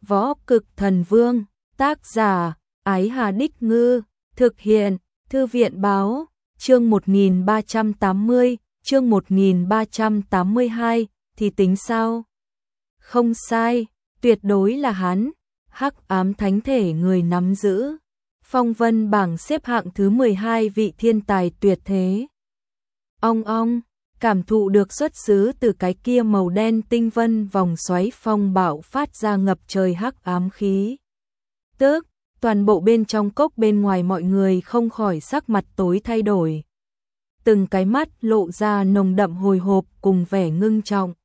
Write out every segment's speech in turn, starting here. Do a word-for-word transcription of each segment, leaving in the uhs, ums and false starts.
Võ Cực Thần Vương, tác giả, Ái Hà Đích Ngư, thực hiện, Thư viện Báo, chương một nghìn ba trăm tám mươi, chương một nghìn ba trăm tám mươi hai, thì tính sao? Không sai, tuyệt đối là hắn, hắc ám thánh thể người nắm giữ. Phong vân bảng xếp hạng thứ mười hai vị thiên tài tuyệt thế. Ong ong, cảm thụ được xuất xứ từ cái kia màu đen tinh vân vòng xoáy phong bạo phát ra ngập trời hắc ám khí. Tức, toàn bộ bên trong cốc bên ngoài mọi người không khỏi sắc mặt tối thay đổi. Từng cái mắt lộ ra nồng đậm hồi hộp cùng vẻ ngưng trọng.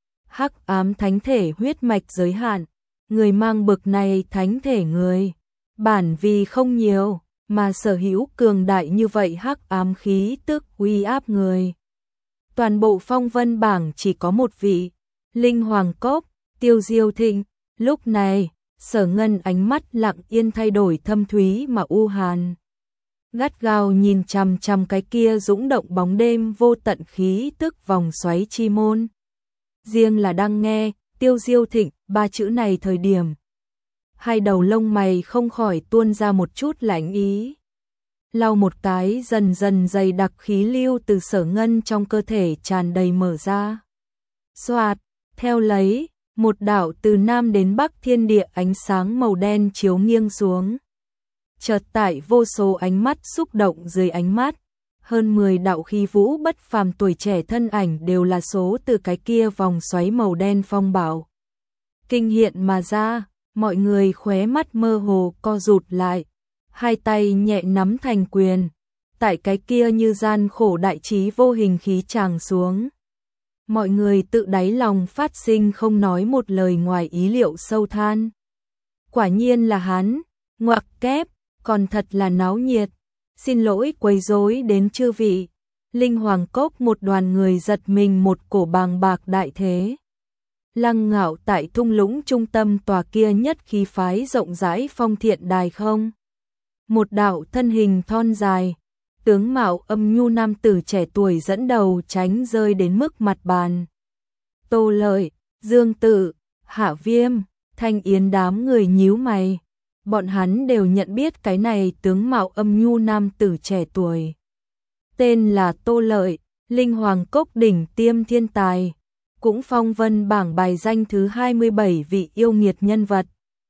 Hắc ám thánh thể huyết mạch giới hạn, người mang bực này thánh thể người, bản vì không nhiều, mà sở hữu cường đại như vậy hắc ám khí tức uy áp người. Toàn bộ phong vân bảng chỉ có một vị, Linh Hoàng Cốc, Tiêu Diêu Thịnh. Lúc này, Sở Ngân ánh mắt lặng yên thay đổi thâm thúy mà u hàn. Gắt gao nhìn chằm chằm cái kia dũng động bóng đêm vô tận khí tức vòng xoáy chi môn. Riêng là đang nghe Tiêu Diêu Thịnh ba chữ này thời điểm, hai đầu lông mày không khỏi tuôn ra một chút lạnh ý. Lau một cái dần dần dày đặc khí lưu từ Sở Ngân trong cơ thể tràn đầy mở ra. Xoạt, theo lấy, một đạo từ nam đến bắc thiên địa ánh sáng màu đen chiếu nghiêng xuống. Chợt tại vô số ánh mắt xúc động dưới ánh mắt, hơn mười đạo khí vũ bất phàm tuổi trẻ thân ảnh đều là số từ cái kia vòng xoáy màu đen phong bạo kinh hiện mà ra, mọi người khóe mắt mơ hồ co rụt lại, hai tay nhẹ nắm thành quyền, tại cái kia như gian khổ đại trí vô hình khí tràng xuống. Mọi người tự đáy lòng phát sinh không nói một lời ngoài ý liệu sâu than. Quả nhiên là hắn, ngoặc kép, còn thật là náo nhiệt. Xin lỗi quấy rối đến chư vị. Linh Hoàng Cốc một đoàn người giật mình một cổ bàng bạc đại thế. Lăng ngạo tại thung lũng trung tâm tòa kia nhất khí phái rộng rãi phong thiện đài không. Một đạo thân hình thon dài, tướng mạo âm nhu nam tử trẻ tuổi dẫn đầu tránh rơi đến mức mặt bàn. Tô Lợi, Dương Tự, Hạ Viêm, Thanh Yến đám người nhíu mày. Bọn hắn đều nhận biết cái này tướng mạo âm nhu nam tử trẻ tuổi. Tên là Tô Lợi, Linh Hoàng Cốc đỉnh tiêm thiên tài, cũng phong vân bảng bài danh thứ hai mươi bảy vị yêu nghiệt nhân vật.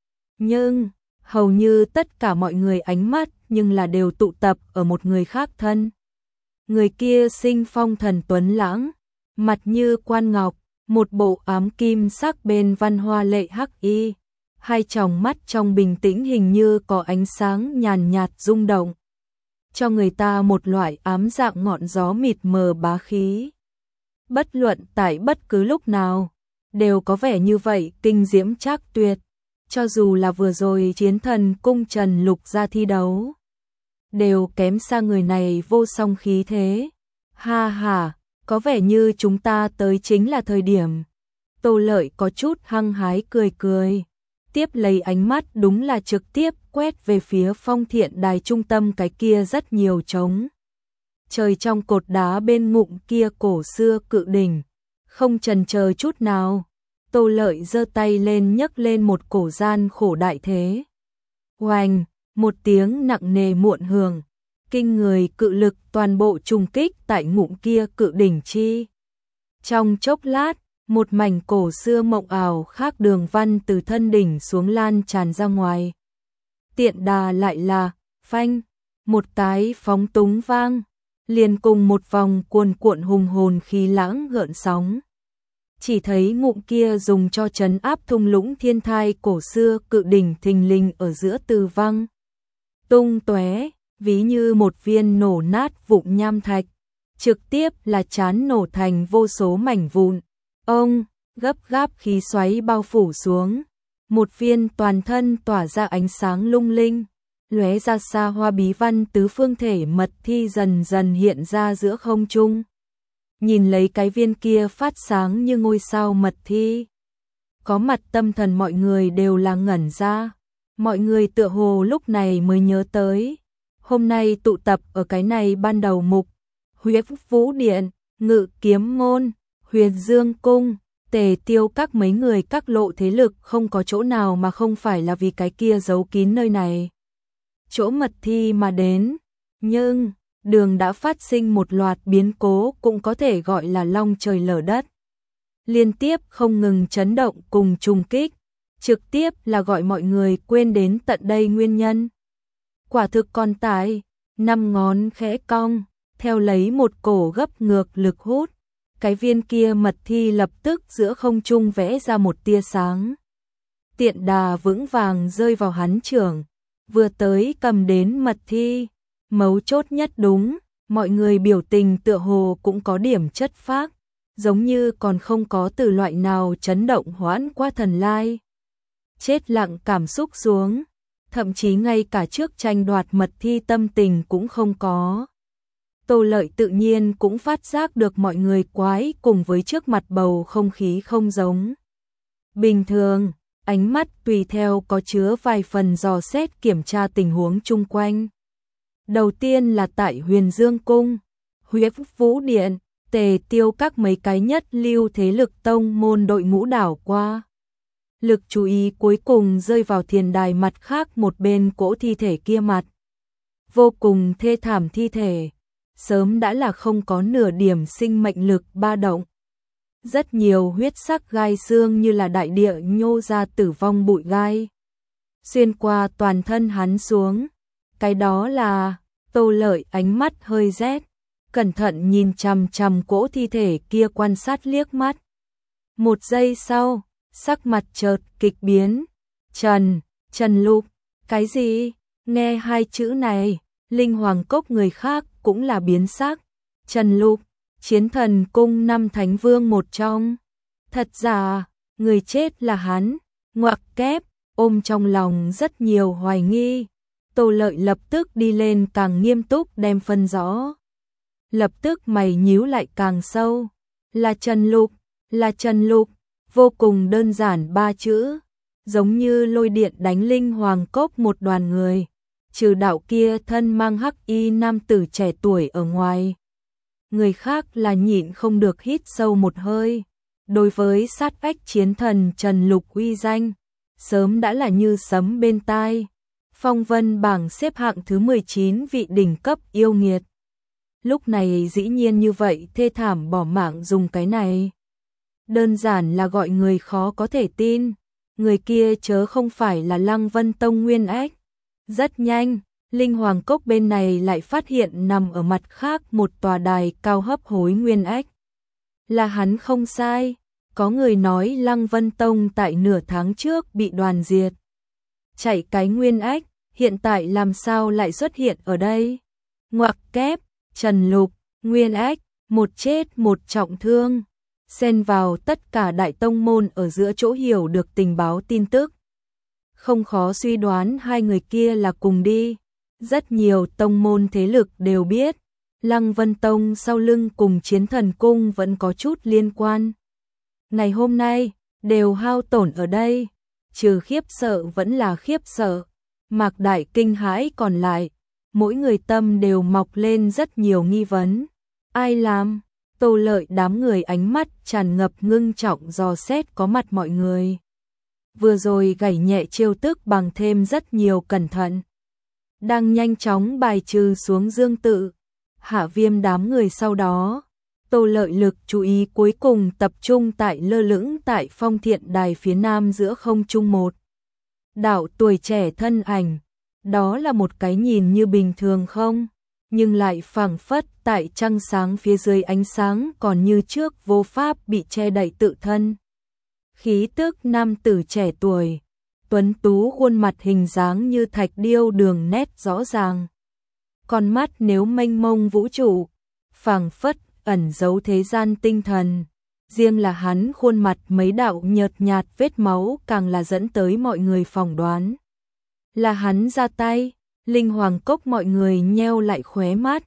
Nhưng, hầu như tất cả mọi người ánh mắt nhưng là đều tụ tập ở một người khác thân. Người kia sinh phong thần tuấn lãng, mặt như quan ngọc, một bộ ám kim sắc bên văn hoa lệ hắc y. Hai tròng mắt trong bình tĩnh hình như có ánh sáng nhàn nhạt rung động, cho người ta một loại ám dạng ngọn gió mịt mờ bá khí. Bất luận tại bất cứ lúc nào, đều có vẻ như vậy kinh diễm trác tuyệt, cho dù là vừa rồi chiến thần cung Trần Lục ra thi đấu, đều kém xa người này vô song khí thế. Ha ha, có vẻ như chúng ta tới chính là thời điểm. Tô Lợi có chút hăng hái cười cười. Tiếp lấy ánh mắt đúng là trực tiếp quét về phía phong thiện đài trung tâm cái kia rất nhiều trống. Trời trong cột đá bên ngụm kia cổ xưa cự đỉnh, không chần chờ chút nào. Tô Lợi giơ tay lên nhấc lên một cổ gian khổ đại thế. Oanh, một tiếng nặng nề muộn hưởng, kinh người cự lực toàn bộ trùng kích tại ngụm kia cự đỉnh chi. Trong chốc lát, một mảnh cổ xưa mộng ảo khác đường văn từ thân đỉnh xuống lan tràn ra ngoài. Tiện đà lại là, phanh, một cái phóng túng vang, liền cùng một vòng cuồn cuộn hùng hồn khí lãng gợn sóng. Chỉ thấy ngụm kia dùng cho trấn áp thung lũng thiên thai cổ xưa cự đỉnh thình lình ở giữa từ văng. Tung tóe, ví như một viên nổ nát vụn nham thạch, trực tiếp là chán nổ thành vô số mảnh vụn. Ông, gấp gáp khí xoáy bao phủ xuống, một viên toàn thân tỏa ra ánh sáng lung linh, lóe ra xa hoa bí văn tứ phương thể mật thi dần dần hiện ra giữa không trung. Nhìn lấy cái viên kia phát sáng như ngôi sao mật thi, có mặt tâm thần mọi người đều là ngẩn ra. Mọi người tựa hồ lúc này mới nhớ tới, hôm nay tụ tập ở cái này ban đầu mục, Huyết Vũ Điện, Ngự Kiếm Môn, Huyền Dương Cung, Tề Tiêu các mấy người các lộ thế lực không có chỗ nào mà không phải là vì cái kia giấu kín nơi này. Chỗ mật thi mà đến, nhưng đường đã phát sinh một loạt biến cố cũng có thể gọi là long trời lở đất. Liên tiếp không ngừng chấn động cùng trùng kích, trực tiếp là gọi mọi người quên đến tận đây nguyên nhân. Quả thực con tài, năm ngón khẽ cong, theo lấy một cổ gấp ngược lực hút, cái viên kia mật thi lập tức giữa không trung vẽ ra một tia sáng. Tiện đà vững vàng rơi vào hắn chưởng, vừa tới cầm đến mật thi, mấu chốt nhất đúng, mọi người biểu tình tựa hồ cũng có điểm chất phác, giống như còn không có từ loại nào chấn động hoãn qua thần lai. Chết lặng cảm xúc xuống, thậm chí ngay cả trước tranh đoạt mật thi tâm tình cũng không có. Tô Lợi tự nhiên cũng phát giác được mọi người quái cùng với trước mặt bầu không khí không giống. Bình thường, ánh mắt tùy theo có chứa vài phần dò xét kiểm tra tình huống chung quanh. Đầu tiên là tại Huyền Dương Cung, Huyết Vũ Điện, Tề Tiêu các mấy cái nhất lưu thế lực tông môn đội ngũ đảo qua. Lực chú ý cuối cùng rơi vào thiền đài mặt khác một bên cỗ thi thể kia mặt. Vô cùng thê thảm thi thể, sớm đã là không có nửa điểm sinh mệnh lực ba động. Rất nhiều huyết sắc gai xương như là đại địa nhô ra tử vong bụi gai. Xuyên qua toàn thân hắn xuống, cái đó là Tô Lợi ánh mắt hơi rét, cẩn thận nhìn chằm chằm cỗ thi thể kia quan sát liếc mắt. Một giây sau, sắc mặt chợt kịch biến. Trần, Trần Lục, cái gì? Nghe hai chữ này, Linh Hoàng Cốc người khác cũng là biến sắc. Trần Lục, Chiến Thần Cung năm thánh vương một trong. Thật ra, người chết là hắn. Ngoặc kép, ôm trong lòng rất nhiều hoài nghi. Tô Lợi lập tức đi lên càng nghiêm túc đem phân rõ. Lập tức mày nhíu lại càng sâu. Là Trần Lục, là Trần Lục. Vô cùng đơn giản ba chữ, giống như lôi điện đánh Linh Hoàng Cốc một đoàn người, trừ đạo kia thân mang hắc y nam tử trẻ tuổi ở ngoài. Người khác là nhịn không được hít sâu một hơi, đối với sát ách chiến thần Trần Lục uy danh, sớm đã là như sấm bên tai. Phong vân bảng xếp hạng thứ mười chín vị đỉnh cấp yêu nghiệt. Lúc này dĩ nhiên như vậy thê thảm bỏ mạng dùng cái này. Đơn giản là gọi người khó có thể tin, người kia chớ không phải là Lăng Vân Tông Nguyên Ách. Rất nhanh, Linh Hoàng Cốc bên này lại phát hiện nằm ở mặt khác một tòa đài cao hấp hối Nguyên Ách. Là hắn không sai, có người nói Lăng Vân Tông tại nửa tháng trước bị đoàn diệt. Chạy cái Nguyên Ách, hiện tại làm sao lại xuất hiện ở đây? Ngoặc kép, Trần Lục, Nguyên Ách, một chết một trọng thương. Xen vào tất cả đại tông môn ở giữa chỗ hiểu được tình báo tin tức. Không khó suy đoán hai người kia là cùng đi. Rất nhiều tông môn thế lực đều biết, Lăng Vân Tông sau lưng cùng Chiến Thần Cung vẫn có chút liên quan. Ngày hôm nay, đều hao tổn ở đây, trừ khiếp sợ vẫn là khiếp sợ. Mạc Đại kinh hãi còn lại, mỗi người tâm đều mọc lên rất nhiều nghi vấn. Ai làm? Tô Lợi đám người ánh mắt tràn ngập ngưng trọng dò xét có mặt mọi người. Vừa rồi gảy nhẹ chiêu tức bằng thêm rất nhiều cẩn thận. Đang nhanh chóng bài trừ xuống Dương Tự, Hạ Viêm đám người sau đó. Tô Lợi lực chú ý cuối cùng tập trung tại lơ lửng tại Phong Thiện Đài phía nam giữa không trung một. Đạo tuổi trẻ thân ảnh, đó là một cái nhìn như bình thường không? Nhưng lại phảng phất tại trăng sáng phía dưới ánh sáng còn như trước vô pháp bị che đậy tự thân. Khí tức nam tử trẻ tuổi, tuấn tú khuôn mặt hình dáng như thạch điêu đường nét rõ ràng. Con mắt nếu mênh mông vũ trụ, phảng phất ẩn giấu thế gian tinh thần. Riêng là hắn khuôn mặt mấy đạo nhợt nhạt vết máu càng là dẫn tới mọi người phỏng đoán. Là hắn ra tay. Linh Hoàng Cốc mọi người nheo lại khóe mắt,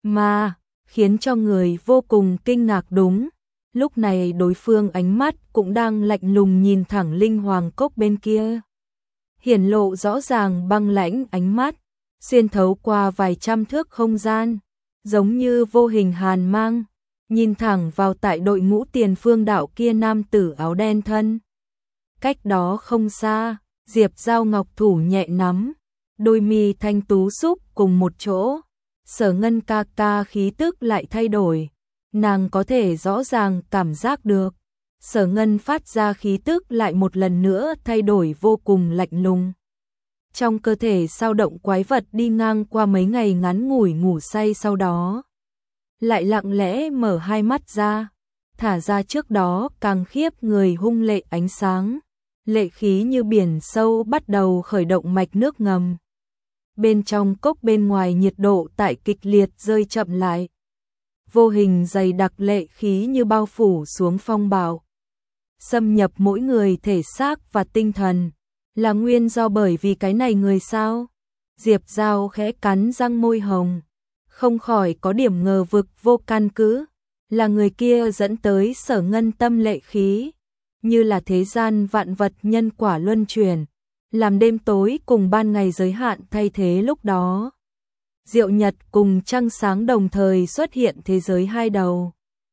mà khiến cho người vô cùng kinh ngạc đúng. Lúc này đối phương ánh mắt cũng đang lạnh lùng nhìn thẳng Linh Hoàng Cốc bên kia. Hiển lộ rõ ràng băng lãnh ánh mắt, xuyên thấu qua vài trăm thước không gian, giống như vô hình hàn mang, nhìn thẳng vào tại đội ngũ tiền phương đạo kia nam tử áo đen thân. Cách đó không xa, Diệp Giao Ngọc thủ nhẹ nắm, đôi mi thanh tú xúc cùng một chỗ. Sở Ngân ca ca khí tức lại thay đổi, nàng có thể rõ ràng cảm giác được. Sở Ngân phát ra khí tức lại một lần nữa thay đổi vô cùng lạnh lùng. Trong cơ thể sao động quái vật đi ngang qua mấy ngày ngắn ngủi ngủ say sau đó. Lại lặng lẽ mở hai mắt ra, thả ra trước đó càng khiếp người hung lệ ánh sáng. Lệ khí như biển sâu bắt đầu khởi động mạch nước ngầm. Bên trong cốc bên ngoài nhiệt độ tại kịch liệt rơi chậm lại. Vô hình dày đặc lệ khí như bao phủ xuống phong bạo. Xâm nhập mỗi người thể xác và tinh thần. Là nguyên do bởi vì cái này người sao? Diệp Giao khẽ cắn răng môi hồng. Không khỏi có điểm ngờ vực vô căn cứ. Là người kia dẫn tới Sở Ngân tâm lệ khí. Như là thế gian vạn vật nhân quả luân chuyển. Làm đêm tối cùng ban ngày giới hạn thay thế lúc đó. Diệu nhật cùng trăng sáng đồng thời xuất hiện thế giới hai đầu.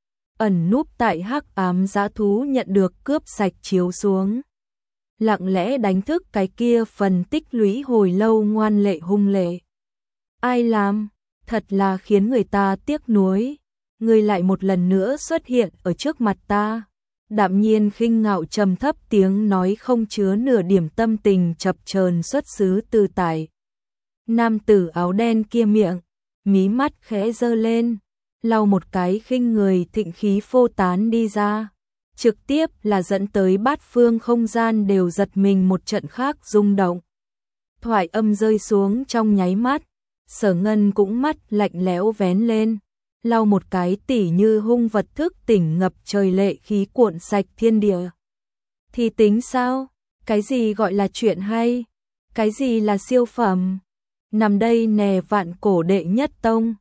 Ẩn núp tại hắc ám dã thú nhận được cướp sạch chiếu xuống. Lặng lẽ đánh thức cái kia phần tích lũy hồi lâu ngoan lệ hung lệ. Ai làm? Thật là khiến người ta tiếc nuối. Người lại một lần nữa xuất hiện ở trước mặt ta. Đạm nhiên khinh ngạo trầm thấp tiếng nói không chứa nửa điểm tâm tình chập chờn xuất xứ từ tại. Nam tử áo đen kia miệng, mí mắt khẽ giơ lên, lau một cái khinh người thịnh khí phô tán đi ra. Trực tiếp là dẫn tới bát phương không gian đều giật mình một trận khác rung động. Thoại âm rơi xuống trong nháy mắt, Sở Ngân cũng mắt lạnh lẽo vén lên. Lau một cái tỉ như hung vật thức tỉnh ngập trời lệ khí cuộn sạch thiên địa. Thì tính sao? Cái gì gọi là chuyện hay? Cái gì là siêu phẩm? Nằm đây nè vạn cổ đệ nhất tông,